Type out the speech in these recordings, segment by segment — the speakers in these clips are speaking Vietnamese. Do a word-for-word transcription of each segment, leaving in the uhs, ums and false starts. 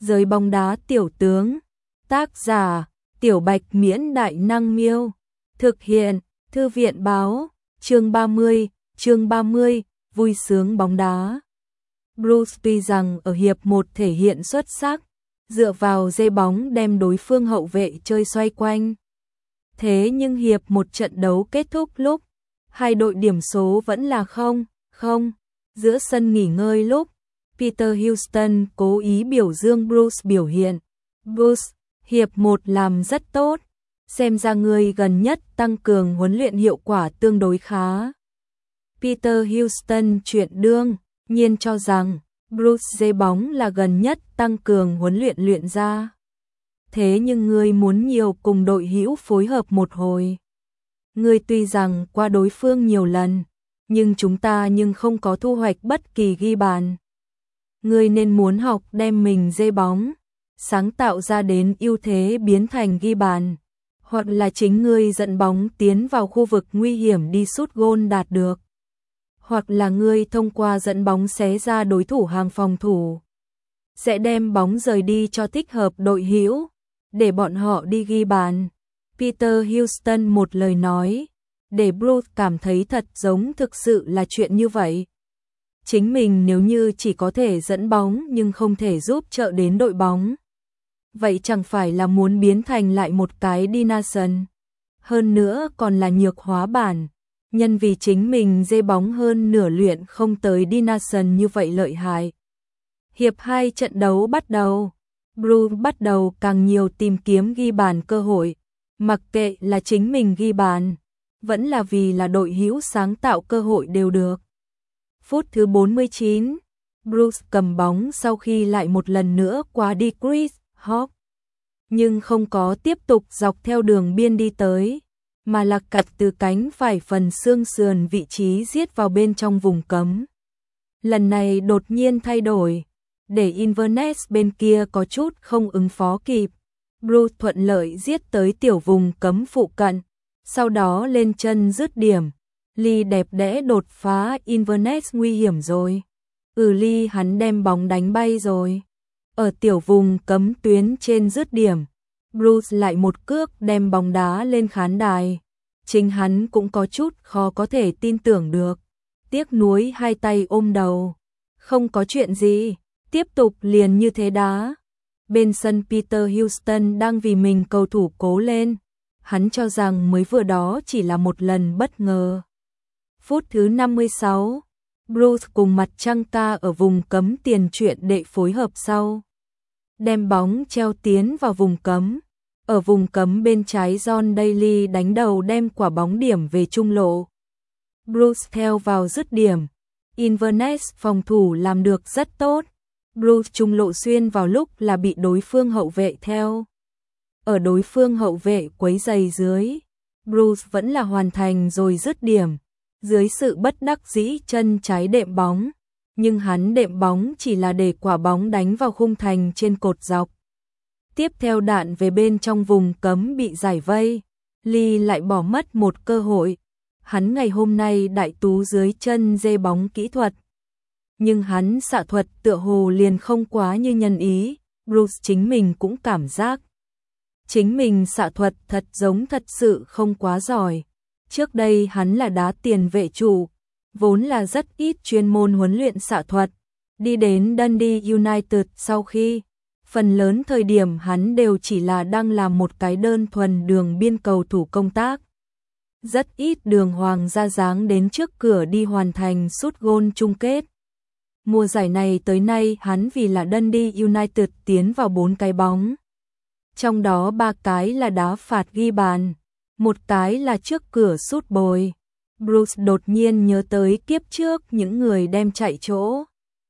Giới bóng đá tiểu tướng. Tác giả: Tiểu Bạch Miễn Đại Năng Miêu. Thực hiện: Thư viện Báo. Chương ba mươi, chương ba mươi, vui sướng bóng đá. Bruce tuy rằng ở hiệp một thể hiện xuất sắc, dựa vào dê bóng đem đối phương hậu vệ chơi xoay quanh. Thế nhưng hiệp một trận đấu kết thúc lúc, hai đội điểm số vẫn là không, không. Giữa sân nghỉ ngơi lúc, Peter Houston cố ý biểu dương Bruce biểu hiện. Bruce, hiệp một làm rất tốt, xem ra người gần nhất tăng cường huấn luyện hiệu quả tương đối khá. Peter Houston chuyện đương nhiên cho rằng Bruce dê bóng là gần nhất tăng cường huấn luyện luyện ra. Thế nhưng ngươi muốn nhiều cùng đội hữu phối hợp một hồi. Ngươi tuy rằng qua đối phương nhiều lần, nhưng chúng ta nhưng không có thu hoạch bất kỳ ghi bàn. Ngươi nên muốn học đem mình dê bóng, sáng tạo ra đến ưu thế biến thành ghi bàn, hoặc là chính ngươi dẫn bóng tiến vào khu vực nguy hiểm đi sút gôn đạt được. Hoặc là ngươi thông qua dẫn bóng xé ra đối thủ hàng phòng thủ, sẽ đem bóng rời đi cho thích hợp đội hữu, để bọn họ đi ghi bàn. Peter Houston một lời nói, để Bruce cảm thấy thật giống thực sự là chuyện như vậy. Chính mình nếu như chỉ có thể dẫn bóng nhưng không thể giúp trợ đến đội bóng, vậy chẳng phải là muốn biến thành lại một cái Dinason. Hơn nữa còn là nhược hóa bản, nhân vì chính mình dê bóng hơn nửa luyện không tới Dinason như vậy lợi hại. Hiệp hai trận đấu bắt đầu, Bruce bắt đầu càng nhiều tìm kiếm ghi bàn cơ hội, mặc kệ là chính mình ghi bàn, vẫn là vì là đội hữu sáng tạo cơ hội đều được. Phút thứ bốn mươi chín, Bruce cầm bóng sau khi lại một lần nữa qua đi Chris Hawk, nhưng không có tiếp tục dọc theo đường biên đi tới, mà là cật từ cánh phải phần xương sườn vị trí giết vào bên trong vùng cấm. Lần này đột nhiên thay đổi, để Inverness bên kia có chút không ứng phó kịp. Bruce thuận lợi giết tới tiểu vùng cấm phụ cận, sau đó lên chân dứt điểm. Lee đẹp đẽ đột phá, Inverness nguy hiểm rồi. Ừ, Lee hắn đem bóng đánh bay rồi. Ở tiểu vùng cấm tuyến trên dứt điểm, Bruce lại một cước đem bóng đá lên khán đài. Chính hắn cũng có chút khó có thể tin tưởng được. Tiếc nuối hai tay ôm đầu. Không có chuyện gì, tiếp tục liền như thế đá. Bên sân Peter Houston đang vì mình cầu thủ cố lên. Hắn cho rằng mới vừa đó chỉ là một lần bất ngờ. Phút thứ năm mươi sáu, Bruce cùng mặt trăng ca ở vùng cấm tiền truyện đệ phối hợp sau. Đem bóng treo tiến vào vùng cấm. Ở vùng cấm bên trái John Daly đánh đầu đem quả bóng điểm về trung lộ. Bruce theo vào dứt điểm. Inverness phòng thủ làm được rất tốt. Bruce trung lộ xuyên vào lúc là bị đối phương hậu vệ theo. Ở đối phương hậu vệ quấy giày dưới, Bruce vẫn là hoàn thành rồi dứt điểm. Dưới sự bất đắc dĩ chân trái đệm bóng, nhưng hắn đệm bóng chỉ là để quả bóng đánh vào khung thành trên cột dọc. Tiếp theo đạn về bên trong vùng cấm bị giải vây, Lee lại bỏ mất một cơ hội. Hắn ngày hôm nay đại tú dưới chân dê bóng kỹ thuật, nhưng hắn xạ thuật tựa hồ liền không quá như nhân ý. Bruce chính mình cũng cảm giác chính mình xạ thuật thật giống thật sự không quá giỏi. Trước đây hắn là đá tiền vệ trụ, vốn là rất ít chuyên môn huấn luyện xạ thuật. Đi đến Dundee United sau khi, phần lớn thời điểm hắn đều chỉ là đang làm một cái đơn thuần đường biên cầu thủ công tác. Rất ít đường hoàng ra dáng đến trước cửa đi hoàn thành sút gôn chung kết. Mùa giải này tới nay hắn vì là Dundee United tiến vào bốn cái bóng. Trong đó ba cái là đá phạt ghi bàn, một cái là trước cửa sút bồi. Bruce đột nhiên nhớ tới kiếp trước những người đem chạy chỗ.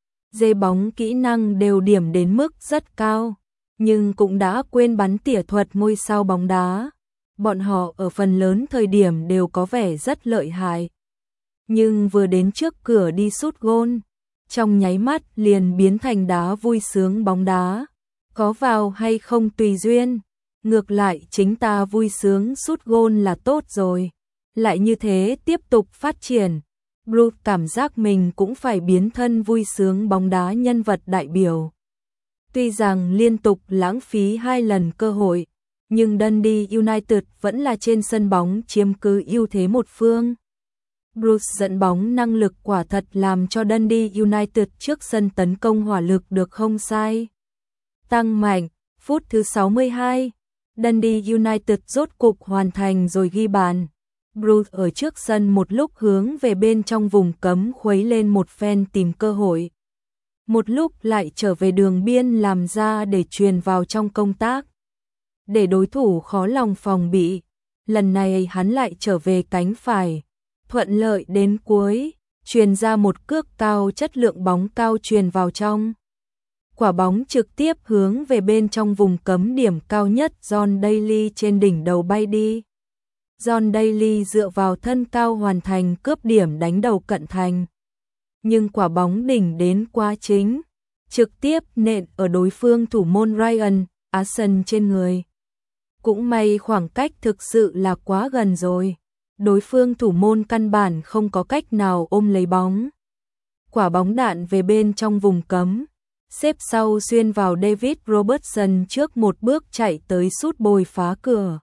Dê bóng kỹ năng đều điểm đến mức rất cao, nhưng cũng đã quên bắn tỉa thuật ngôi sao bóng đá. Bọn họ ở phần lớn thời điểm đều có vẻ rất lợi hại. Nhưng vừa đến trước cửa đi sút gôn, trong nháy mắt liền biến thành đá vui sướng bóng đá. Có vào hay không tùy duyên, ngược lại chính ta vui sướng sút gôn là tốt rồi. Lại như thế tiếp tục phát triển, Bruce cảm giác mình cũng phải biến thân vui sướng bóng đá nhân vật đại biểu. Tuy rằng liên tục lãng phí hai lần cơ hội, nhưng Dundee United vẫn là trên sân bóng chiếm cứ ưu thế một phương. Bruce dẫn bóng năng lực quả thật làm cho Dundee United trước sân tấn công hỏa lực được không sai. Tăng mạnh, phút thứ sáu mươi hai, Dundee United rốt cục hoàn thành rồi ghi bàn. Bruce ở trước sân một lúc hướng về bên trong vùng cấm khuấy lên một phen tìm cơ hội. Một lúc lại trở về đường biên làm ra để truyền vào trong công tác. Để đối thủ khó lòng phòng bị, lần này hắn lại trở về cánh phải. Thuận lợi đến cuối, truyền ra một cước cao chất lượng bóng cao truyền vào trong. Quả bóng trực tiếp hướng về bên trong vùng cấm điểm cao nhất John Daly trên đỉnh đầu bay đi. John Daly dựa vào thân cao hoàn thành cướp điểm đánh đầu cận thành. Nhưng quả bóng đỉnh đến quá chính, trực tiếp nện ở đối phương thủ môn Ryan Aarson trên người. Cũng may khoảng cách thực sự là quá gần rồi. Đối phương thủ môn căn bản không có cách nào ôm lấy bóng. Quả bóng đạn về bên trong vùng cấm, xếp sau xuyên vào David Robertson trước một bước chạy tới sút bồi phá cửa.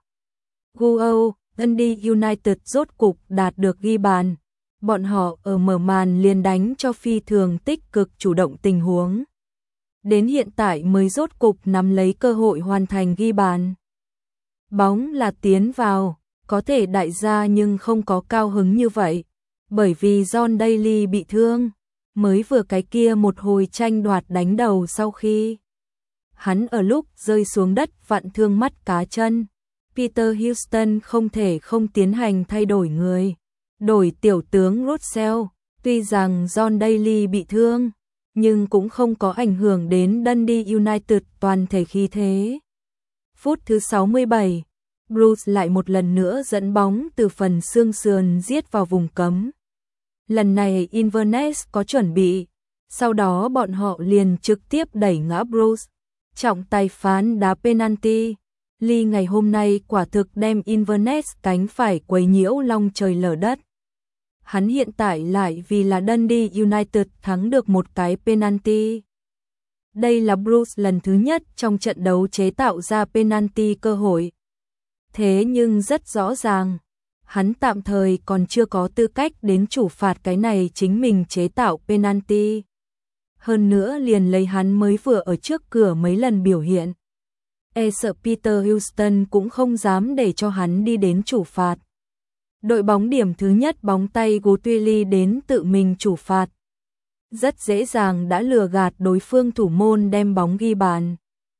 Goal, Dundee United rốt cục đạt được ghi bàn. Bọn họ ở mở màn liền đánh cho phi thường tích cực chủ động tình huống. Đến hiện tại mới rốt cục nắm lấy cơ hội hoàn thành ghi bàn. Bóng là tiến vào, có thể đại gia nhưng không có cao hứng như vậy, bởi vì John Daly bị thương, mới vừa cái kia một hồi tranh đoạt đánh đầu sau khi hắn ở lúc rơi xuống đất vặn thương mắt cá chân. Peter Houston không thể không tiến hành thay đổi người, đổi tiểu tướng Russell. Tuy rằng John Daly bị thương, nhưng cũng không có ảnh hưởng đến Dundee United toàn thể khí thế. Phút thứ sáu mươi bảy, Bruce lại một lần nữa dẫn bóng từ phần xương sườn giết vào vùng cấm. Lần này Inverness có chuẩn bị, sau đó bọn họ liền trực tiếp đẩy ngã Bruce. Trọng tài phán đá penalty. Lee ngày hôm nay quả thực đem Inverness cánh phải quấy nhiễu long trời lở đất. Hắn hiện tại lại vì là Dundee United thắng được một cái penalty. Đây là Bruce lần thứ nhất trong trận đấu chế tạo ra penalty cơ hội. Thế nhưng rất rõ ràng, hắn tạm thời còn chưa có tư cách đến chủ phạt cái này chính mình chế tạo penalty. Hơn nữa liền lấy hắn mới vừa ở trước cửa mấy lần biểu hiện. E sợ Peter Houston cũng không dám để cho hắn đi đến chủ phạt. Đội bóng điểm thứ nhất bóng tay Guthrie đến tự mình chủ phạt. Rất dễ dàng đã lừa gạt đối phương thủ môn đem bóng ghi bàn.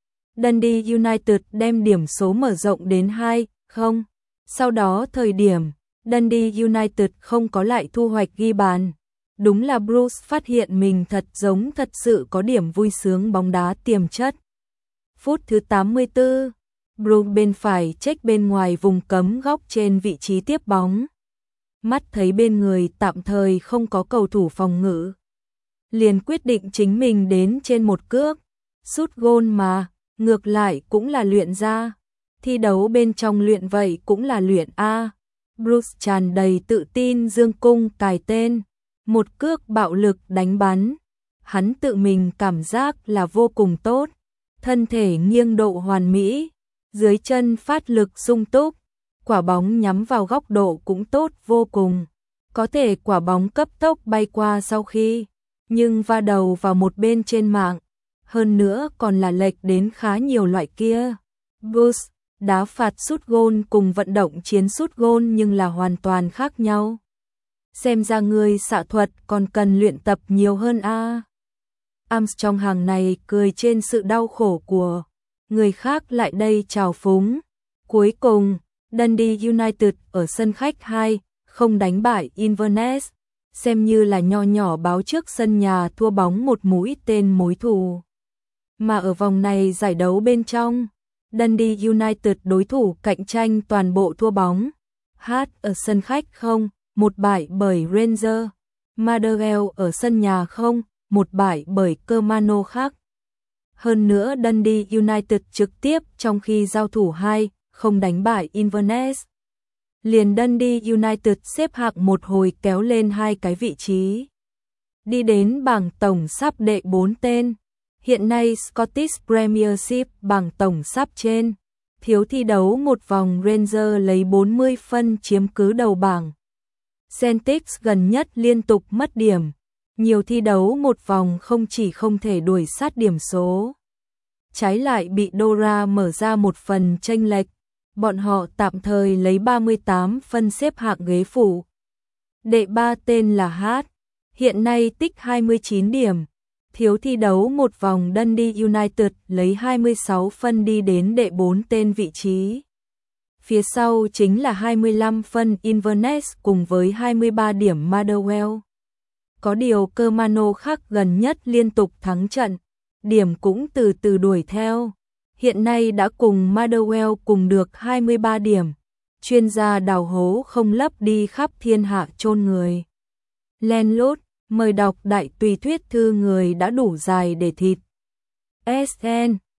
Dundee United đem điểm số mở rộng đến hai không. Sau đó thời điểm, Dundee United không có lại thu hoạch ghi bàn. Đúng là Bruce phát hiện mình thật giống thật sự có điểm vui sướng bóng đá tiềm chất. Phút thứ tám mươi tư, Bruce bên phải check bên ngoài vùng cấm góc trên vị trí tiếp bóng. Mắt thấy bên người tạm thời không có cầu thủ phòng ngự, liền quyết định chính mình đến trên một cước. Sút gôn mà, ngược lại cũng là luyện ra. Thi đấu bên trong luyện vậy cũng là luyện A. Bruce tràn đầy tự tin dương cung cài tên. Một cước bạo lực đánh bắn. Hắn tự mình cảm giác là vô cùng tốt. Thân thể nghiêng độ hoàn mỹ. Dưới chân phát lực sung túc. Quả bóng nhắm vào góc độ cũng tốt vô cùng. Có thể quả bóng cấp tốc bay qua sau khi, nhưng va đầu vào một bên trên mạng. Hơn nữa còn là lệch đến khá nhiều loại kia. Bruce, đá phạt sút gôn cùng vận động chiến sút gôn nhưng là hoàn toàn khác nhau. Xem ra người xạ thuật còn cần luyện tập nhiều hơn a. Armstrong hàng này cười trên sự đau khổ của người khác lại đây trào phúng. Cuối cùng, Dundee United ở sân khách hai không đánh bại Inverness, xem như là nho nhỏ báo trước sân nhà thua bóng một mũi tên mối thù. Mà ở vòng này giải đấu bên trong, Dundee United đối thủ cạnh tranh toàn bộ thua bóng. Hát ở sân khách không, một bại bởi Rangers. Motherwell ở sân nhà không, một bại bởi Kilmarnock. Hơn nữa Dundee United trực tiếp trong khi giao thủ hai không đánh bại Inverness. Liền Dundee United xếp hạng một hồi kéo lên hai cái vị trí. Đi đến bảng tổng sắp đệ bốn tên. Hiện nay Scottish Premiership bảng tổng sắp trên. Thiếu thi đấu một vòng Rangers lấy bốn mươi phân chiếm cứ đầu bảng. Celtic gần nhất liên tục mất điểm. Nhiều thi đấu một vòng không chỉ không thể đuổi sát điểm số, trái lại bị Dora mở ra một phần chênh lệch. Bọn họ tạm thời lấy ba mươi tám phân xếp hạng ghế phụ. Đệ ba tên là Hát, hiện nay tích hai mươi chín điểm. Thiếu thi đấu một vòng Dundee United lấy hai mươi sáu phân đi đến đệ bốn tên vị trí. Phía sau chính là hai mươi lăm phân Inverness cùng với hai mươi ba điểm Motherwell. Có điều Kilmarnock khác gần nhất liên tục thắng trận, điểm cũng từ từ đuổi theo. Hiện nay đã cùng Motherwell cùng được hai mươi ba điểm. Chuyên gia đào hố không lấp đi khắp thiên hạ chôn người. Landlord, mời đọc đại tùy thuyết thư người đã đủ dài để thịt. ét en